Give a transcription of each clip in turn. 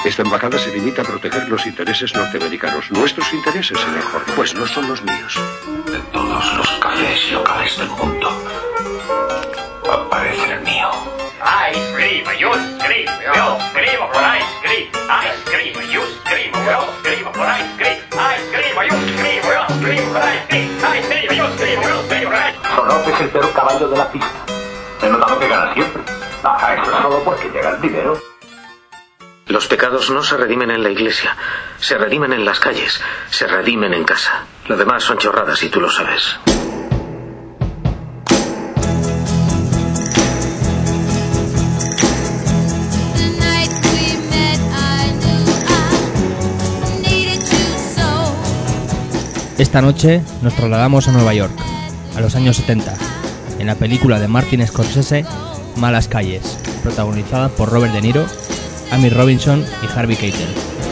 Esta embajada se limita a proteger los intereses norteamericanos. Nuestros intereses, señor Horton, pues no son los míos. De todos los cafés locales del mundo, aparece el mío. Ice cream, you scream, yo scream for ice cream. Ice cream, you scream, yo scream for ice cream. Ice cream, you scream, yo scream for ice cream. Ice cream, you scream, yo scream for ice cream. Sonop es el peor caballo de la pista. He notado que gana siempre. Eso es solo porque llega el dinero. Los pecados no se redimen en la iglesia, se redimen en las calles, se redimen en casa. Lo demás son chorradas y tú lo sabes. Esta noche nos trasladamos a Nueva York, a los años 70, en la película de Martin Scorsese, Malas Calles, protagonizada por Robert De Niro, Amy Robinson y Harvey Keitel.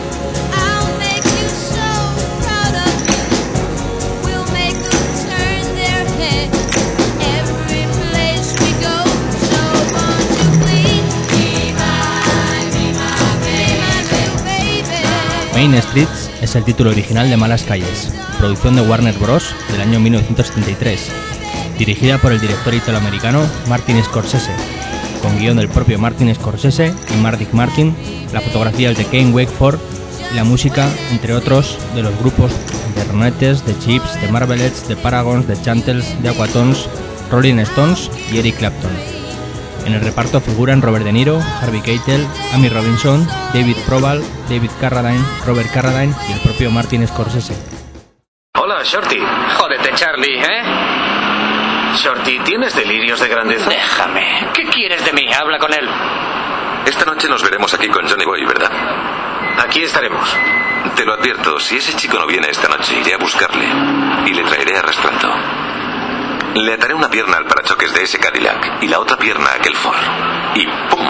Main Streets es el título original de Malas Calles, producción de Warner Bros. Del año 1973, dirigida por el director italoamericano Martin Scorsese, con guión del propio Martin Scorsese y Mardik Martin, la fotografía es de Ken Wakeford y la música, entre otros, de los grupos de Ronettes, de Chips, de Marvelettes, de Paragons, de Chantels, de Aquatones, Rolling Stones y Eric Clapton. En el reparto figuran Robert De Niro, Harvey Keitel, Amy Robinson, David Proval, David Carradine, Robert Carradine y el propio Martin Scorsese. Hola, Shorty. Jódete, Charlie, ¿eh? Shorty, ¿tienes delirios de grandeza? Déjame. ¿Qué quieres de mí? Habla con él. Esta noche nos veremos aquí con Johnny Boy, ¿verdad? Aquí estaremos. Te lo advierto, si ese chico no viene esta noche, iré a buscarle y le traeré arrastrando. Le ataré una pierna al parachoques de ese Cadillac y la otra pierna a aquel Ford. Y ¡pum!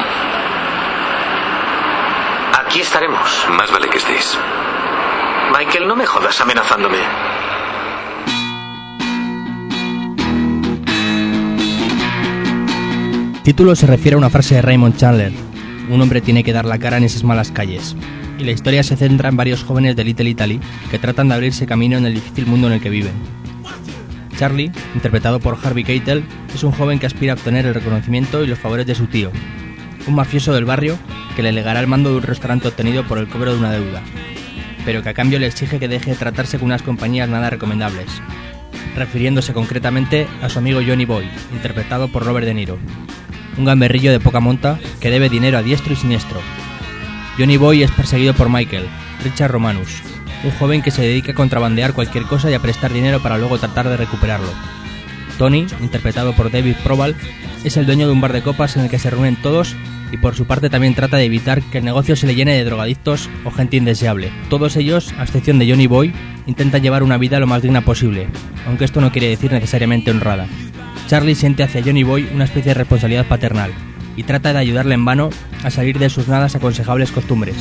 Aquí estaremos. Más vale que estéis. Michael, no me jodas amenazándome. El título se refiere a una frase de Raymond Chandler: un hombre tiene que dar la cara en esas malas calles. Y la historia se centra en varios jóvenes de Little Italy que tratan de abrirse camino en el difícil mundo en el que viven. Charlie, interpretado por Harvey Keitel, es un joven que aspira a obtener el reconocimiento y los favores de su tío, un mafioso del barrio que le legará el mando de un restaurante obtenido por el cobro de una deuda, pero que a cambio le exige que deje de tratarse con unas compañías nada recomendables, refiriéndose concretamente a su amigo Johnny Boy, interpretado por Robert De Niro, un gamberrillo de poca monta que debe dinero a diestro y siniestro. Johnny Boy es perseguido por Michael, Richard Romanus, un joven que se dedica a contrabandear cualquier cosa y a prestar dinero para luego tratar de recuperarlo. Tony, interpretado por David Proval, es el dueño de un bar de copas en el que se reúnen todos y por su parte también trata de evitar que el negocio se le llene de drogadictos o gente indeseable. Todos ellos, a excepción de Johnny Boy, intentan llevar una vida lo más digna posible, aunque esto no quiere decir necesariamente honrada. Charlie siente hacia Johnny Boy una especie de responsabilidad paternal y trata de ayudarle en vano a salir de sus nada aconsejables costumbres.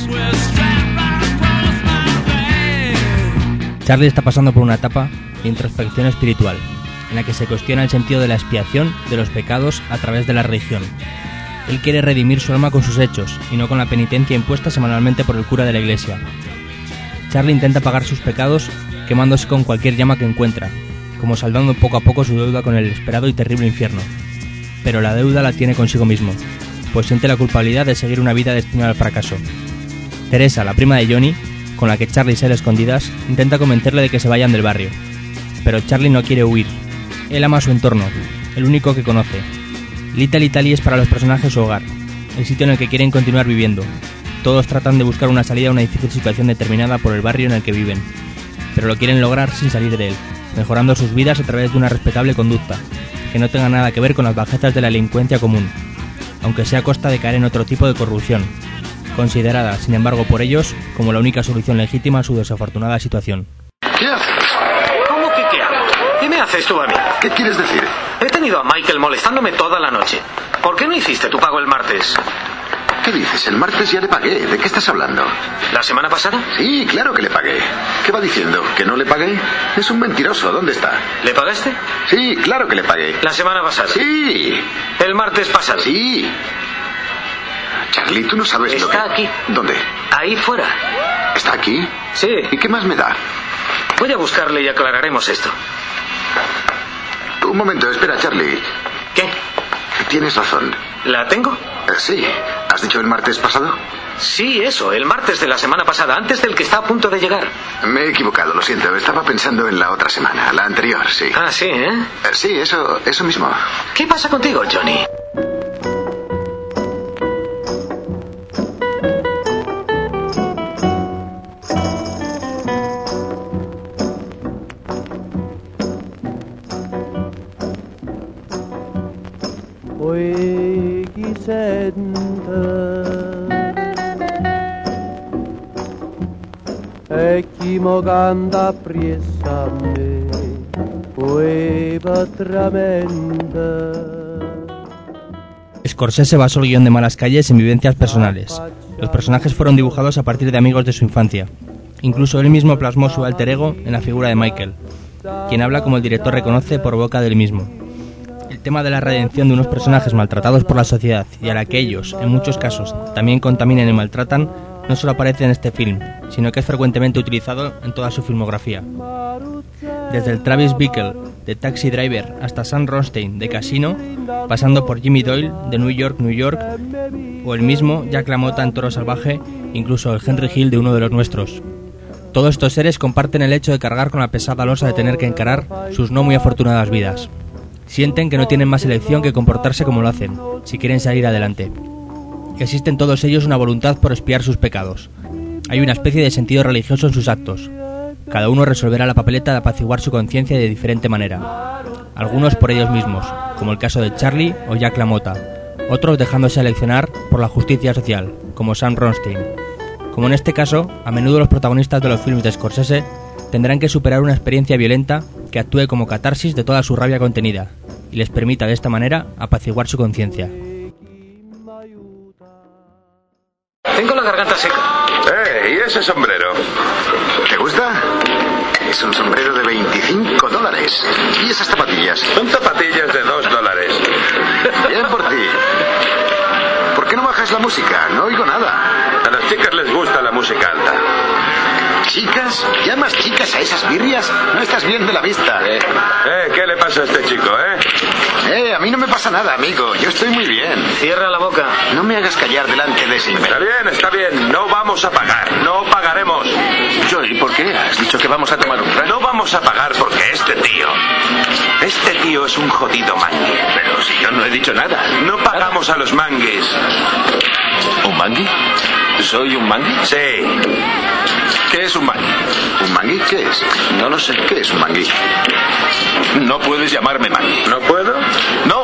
Charlie está pasando por una etapa de introspección espiritual, en la que se cuestiona el sentido de la expiación de los pecados a través de la religión. Él quiere redimir su alma con sus hechos, y no con la penitencia impuesta semanalmente por el cura de la iglesia. Charlie intenta pagar sus pecados quemándose con cualquier llama que encuentra, como saldando poco a poco su deuda con el esperado y terrible infierno. Pero la deuda la tiene consigo mismo, pues siente la culpabilidad de seguir una vida destinada al fracaso. Teresa, la prima de Johnny, con la que Charlie sale a escondidas, intenta convencerle de que se vayan del barrio. Pero Charlie no quiere huir. Él ama su entorno, el único que conoce. Little Italy es para los personajes su hogar, el sitio en el que quieren continuar viviendo. Todos tratan de buscar una salida a una difícil situación determinada por el barrio en el que viven, pero lo quieren lograr sin salir de él, mejorando sus vidas a través de una respetable conducta, que no tenga nada que ver con las bajezas de la delincuencia común, aunque sea a costa de caer en otro tipo de corrupción, considerada, sin embargo, por ellos como la única solución legítima a su desafortunada situación. ¿Qué haces? ¿Cómo que qué hago? ¿Qué me haces tú a mí? ¿Qué quieres decir? He tenido a Michael molestándome toda la noche. ¿Por qué no hiciste tu pago el martes? ¿Qué dices? El martes ya le pagué. ¿De qué estás hablando? ¿La semana pasada? Sí, claro que le pagué. ¿Qué va diciendo? ¿Que no le pagué? Es un mentiroso. ¿Dónde está? ¿Le pagaste? Sí, claro que le pagué. ¿La semana pasada? Sí. ¿El martes pasado? Sí. Charlie, tú no sabes lo que... Está aquí. ¿Dónde? Ahí fuera. ¿Está aquí? Sí. ¿Y qué más me da? Voy a buscarle y aclararemos esto. Un momento, espera, Charlie. ¿Qué? Tienes razón. ¿La tengo? Sí. ¿Has dicho el martes pasado? Sí, eso, el martes de la semana pasada, antes del que está a punto de llegar. Me he equivocado, lo siento. Estaba pensando en la otra semana, la anterior, sí. Ah, sí, ¿eh? Sí, eso mismo. ¿Qué pasa contigo, Johnny? Moganda priesame, hueva tremenda. Scorsese basó el guión de Malas Calles en vivencias personales. Los personajes fueron dibujados a partir de amigos de su infancia. Incluso él mismo plasmó su alter ego en la figura de Michael, quien habla como el director reconoce por boca del mismo. El tema de la redención de unos personajes maltratados por la sociedad y a la que ellos, en muchos casos, también contaminan y maltratan, no solo aparece en este film, sino que es frecuentemente utilizado en toda su filmografía. Desde el Travis Bickle de Taxi Driver hasta Sam Rothstein de Casino, pasando por Jimmy Doyle de New York, New York, o el mismo Jack LaMotta en Toro Salvaje, incluso el Henry Hill de Uno de los Nuestros. Todos estos seres comparten el hecho de cargar con la pesada losa de tener que encarar sus no muy afortunadas vidas. Sienten que no tienen más elección que comportarse como lo hacen, si quieren salir adelante. Existe en todos ellos una voluntad por expiar sus pecados. Hay una especie de sentido religioso en sus actos. Cada uno resolverá la papeleta de apaciguar su conciencia de diferente manera. Algunos por ellos mismos, como el caso de Charlie o Jack LaMotta. Otros dejándose aleccionar por la justicia social, como Sam Rothstein. Como en este caso, a menudo los protagonistas de los filmes de Scorsese tendrán que superar una experiencia violenta que actúe como catarsis de toda su rabia contenida y les permita de esta manera apaciguar su conciencia. Tengo la garganta seca. ¿Y ese sombrero? ¿Te gusta? Es un sombrero de $25. ¿Y esas zapatillas? Son zapatillas de $2. Bien por ti. ¿Por qué no bajas la música? No oigo nada. A las chicas les gusta la música alta. ¿Chicas? ¿Llamas chicas a esas birrias? No estás bien de la vista. ¿Qué le pasa a este chico, a mí no me pasa nada, amigo. Yo estoy muy bien. Cierra la boca. No me hagas callar delante de ese imbécil. Está bien. No vamos a pagar. No pagaremos. Joey, ¿por qué? ¿Has dicho que vamos a tomar un trago? No vamos a pagar porque este tío es un jodido mangue. Pero si yo no he dicho nada. No pagamos a los mangues. ¿Un mangui? ¿Soy un mangui? Sí. ¿Qué es un mangui? ¿Un mangui? ¿Qué es? No lo sé. ¿Qué es un mangui? No puedes llamarme mangui. ¿No puedo? ¡No!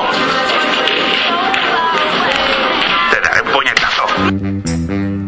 Te daré un puñetazo.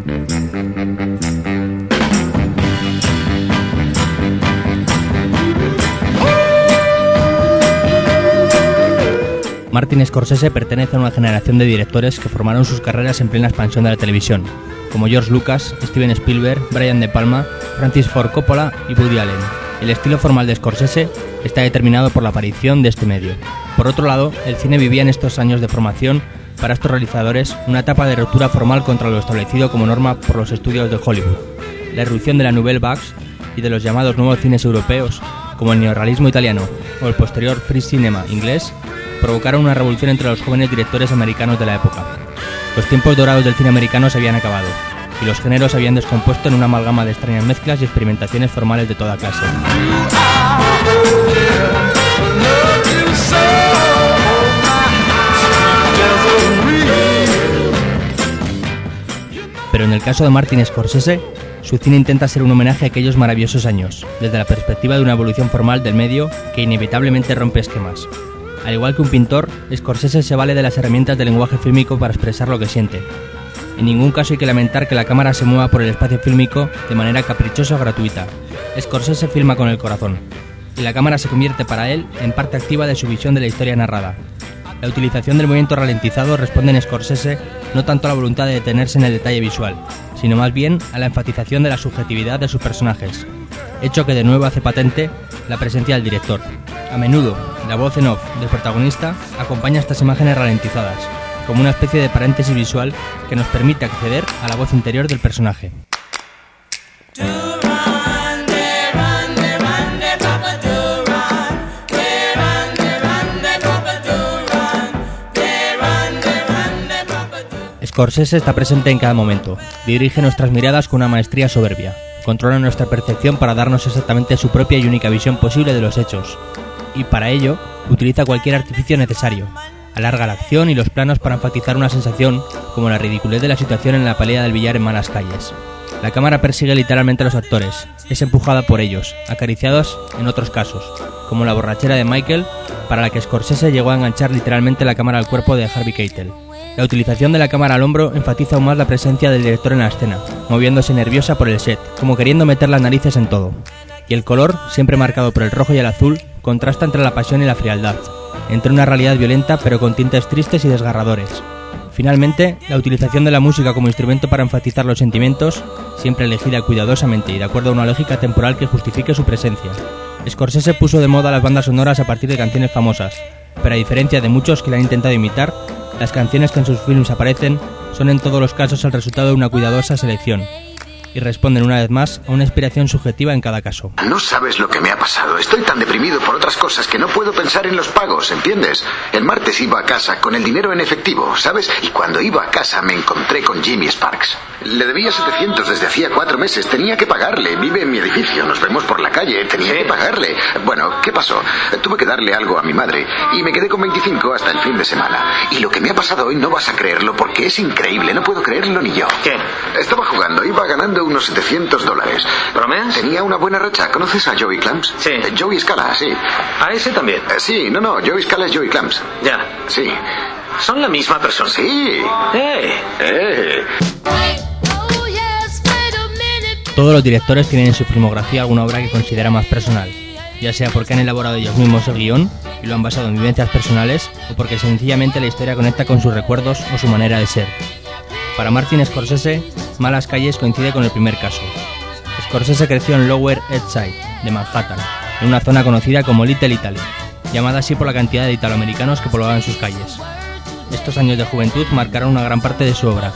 Martin Scorsese pertenece a una generación de directores que formaron sus carreras en plena expansión de la televisión, como George Lucas, Steven Spielberg, Brian De Palma, Francis Ford Coppola y Woody Allen. El estilo formal de Scorsese está determinado por la aparición de este medio. Por otro lado, el cine vivía en estos años de formación para estos realizadores una etapa de ruptura formal contra lo establecido como norma por los estudios de Hollywood. La irrupción de la Nouvelle Vague y de los llamados nuevos cines europeos, como el neorrealismo italiano o el posterior Free Cinema inglés, provocaron una revolución entre los jóvenes directores americanos de la época. Los tiempos dorados del cine americano se habían acabado, y los géneros se habían descompuesto en una amalgama de extrañas mezclas y experimentaciones formales de toda clase. Pero en el caso de Martin Scorsese, su cine intenta ser un homenaje a aquellos maravillosos años, desde la perspectiva de una evolución formal del medio que inevitablemente rompe esquemas. Al igual que un pintor, Scorsese se vale de las herramientas del lenguaje fílmico para expresar lo que siente. En ningún caso hay que lamentar que la cámara se mueva por el espacio fílmico de manera caprichosa o gratuita. Scorsese filma con el corazón, y la cámara se convierte para él en parte activa de su visión de la historia narrada. La utilización del movimiento ralentizado responde en Scorsese no tanto a la voluntad de detenerse en el detalle visual, sino más bien a la enfatización de la subjetividad de sus personajes, hecho que de nuevo hace patente la presencia del director. A menudo, la voz en off del protagonista acompaña estas imágenes ralentizadas, como una especie de paréntesis visual que nos permite acceder a la voz interior del personaje. Scorsese está presente en cada momento, dirige nuestras miradas con una maestría soberbia, controla nuestra percepción para darnos exactamente su propia y única visión posible de los hechos, y para ello utiliza cualquier artificio necesario, alarga la acción y los planos para enfatizar una sensación como la ridiculez de la situación en la pelea del billar en Malas Calles. La cámara persigue literalmente a los actores, es empujada por ellos, acariciados en otros casos, como la borrachera de Michael, para la que Scorsese llegó a enganchar literalmente la cámara al cuerpo de Harvey Keitel. La utilización de la cámara al hombro enfatiza aún más la presencia del director en la escena, moviéndose nerviosa por el set, como queriendo meter las narices en todo. Y el color, siempre marcado por el rojo y el azul, contrasta entre la pasión y la frialdad, entre una realidad violenta pero con tintes tristes y desgarradores. Finalmente, la utilización de la música como instrumento para enfatizar los sentimientos, siempre elegida cuidadosamente y de acuerdo a una lógica temporal que justifique su presencia. Scorsese puso de moda las bandas sonoras a partir de canciones famosas, pero a diferencia de muchos que la han intentado imitar, las canciones que en sus films aparecen son en todos los casos el resultado de una cuidadosa selección, y responden una vez más a una inspiración subjetiva en cada caso. No sabes lo que me ha pasado. Estoy tan deprimido por otras cosas que no puedo pensar en los pagos, ¿entiendes? El martes iba a casa con el dinero en efectivo, ¿sabes? Y cuando iba a casa me encontré con Jimmy Sparks. Le debía 700 desde hacía 4 meses. Tenía que pagarle. Vive en mi edificio. Nos vemos por la calle. Tenía que pagarle. Bueno, ¿qué pasó? Tuve que darle algo a mi madre y me quedé con 25 hasta el fin de semana. Y lo que me ha pasado hoy no vas a creerlo porque es increíble. No puedo creerlo ni yo. ¿Qué? Estaba jugando. Iba ganando unos $700. ¿Bromeas? Tenía una buena racha. ¿Conoces a Joey Clams? Sí. Joey Scala, sí. ¿A ese también? Sí, no, Joey Scala es Joey Clams. Ya. Sí. ¿Son la misma persona? Sí. Todos los directores tienen en su filmografía alguna obra que considera más personal, ya sea porque han elaborado ellos mismos el guión y lo han basado en vivencias personales, o porque sencillamente la historia conecta con sus recuerdos o su manera de ser. Para Martin Scorsese, Malas Calles coincide con el primer caso. Scorsese creció en Lower East Side, de Manhattan, en una zona conocida como Little Italy, llamada así por la cantidad de italoamericanos que poblaban sus calles. Estos años de juventud marcaron una gran parte de su obra.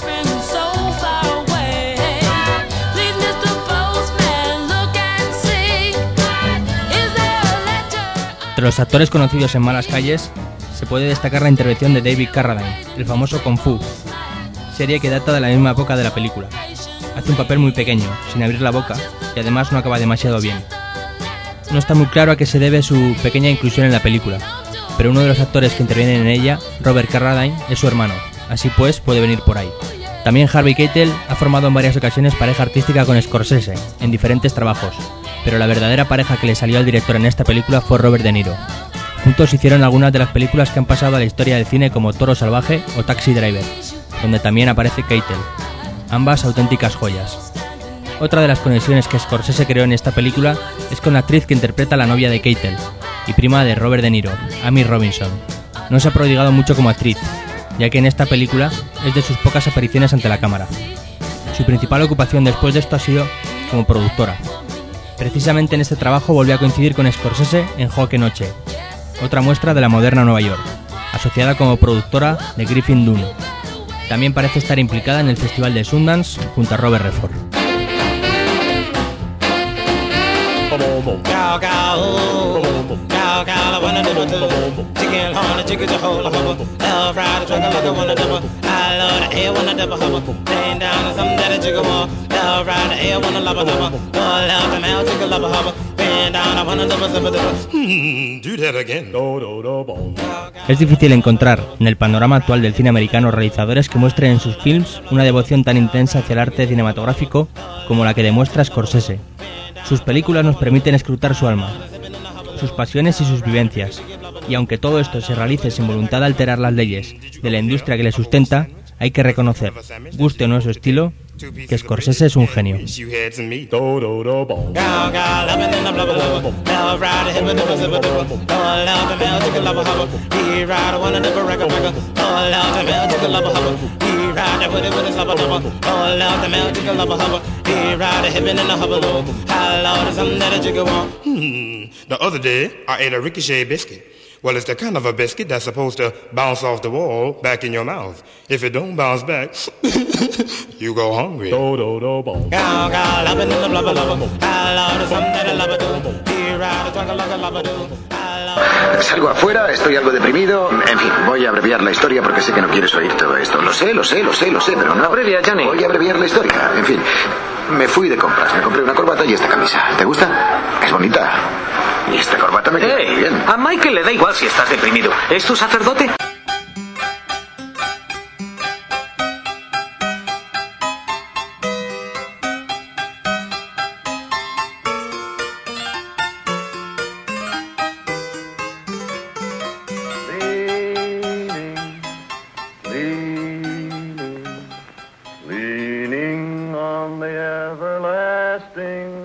Entre los actores conocidos en Malas Calles, se puede destacar la intervención de David Carradine, el famoso Kung Fu, serie que data de la misma época de la película. Hace un papel muy pequeño, sin abrir la boca, y además no acaba demasiado bien. No está muy claro a qué se debe su pequeña inclusión en la película, pero uno de los actores que intervienen en ella, Robert Carradine, es su hermano, así pues puede venir por ahí. También Harvey Keitel ha formado en varias ocasiones pareja artística con Scorsese, en diferentes trabajos, pero la verdadera pareja que le salió al director en esta película fue Robert De Niro. Juntos hicieron algunas de las películas que han pasado a la historia del cine como Toro Salvaje o Taxi Driver, donde también aparece Keitel, ambas auténticas joyas. Otra de las conexiones que Scorsese creó en esta película es con la actriz que interpreta a la novia de Keitel y prima de Robert De Niro, Amy Robinson. No se ha prodigado mucho como actriz, ya que en esta película es de sus pocas apariciones ante la cámara. Su principal ocupación después de esto ha sido como productora. Precisamente en este trabajo volvió a coincidir con Scorsese en Joque Noche, otra muestra de la moderna Nueva York, asociada como productora de Griffin Dunne. También parece estar implicada en el Festival de Sundance junto a Robert Redford. Es difícil encontrar en el panorama actual del cine americano realizadores que muestren en sus films una devoción tan intensa hacia el arte cinematográfico como la que demuestra Scorsese. Sus películas nos permiten escrutar su alma, sus pasiones y sus vivencias, y aunque todo esto se realice sin voluntad de alterar las leyes de la industria que le sustenta, hay que reconocer, guste o no su estilo, que Scorsese es un genio. The other day, I ate a ricochet biscuit. Well, it's the kind of a biscuit that's supposed to bounce off the wall back in your mouth. If it don't bounce back, you go hungry. Salgo afuera, estoy algo deprimido. En fin, voy a abreviar la historia porque sé que no quieres oír todo esto. Lo sé, pero no. Abrevia, Johnny. Voy a abreviar la historia. En fin, me fui de compras. Me compré una corbata y esta camisa. ¿Te gusta? Es bonita. Y esta corbata me queda muy bien. A Michael le da igual si estás deprimido. ¿Es tu sacerdote? Leaning on the everlasting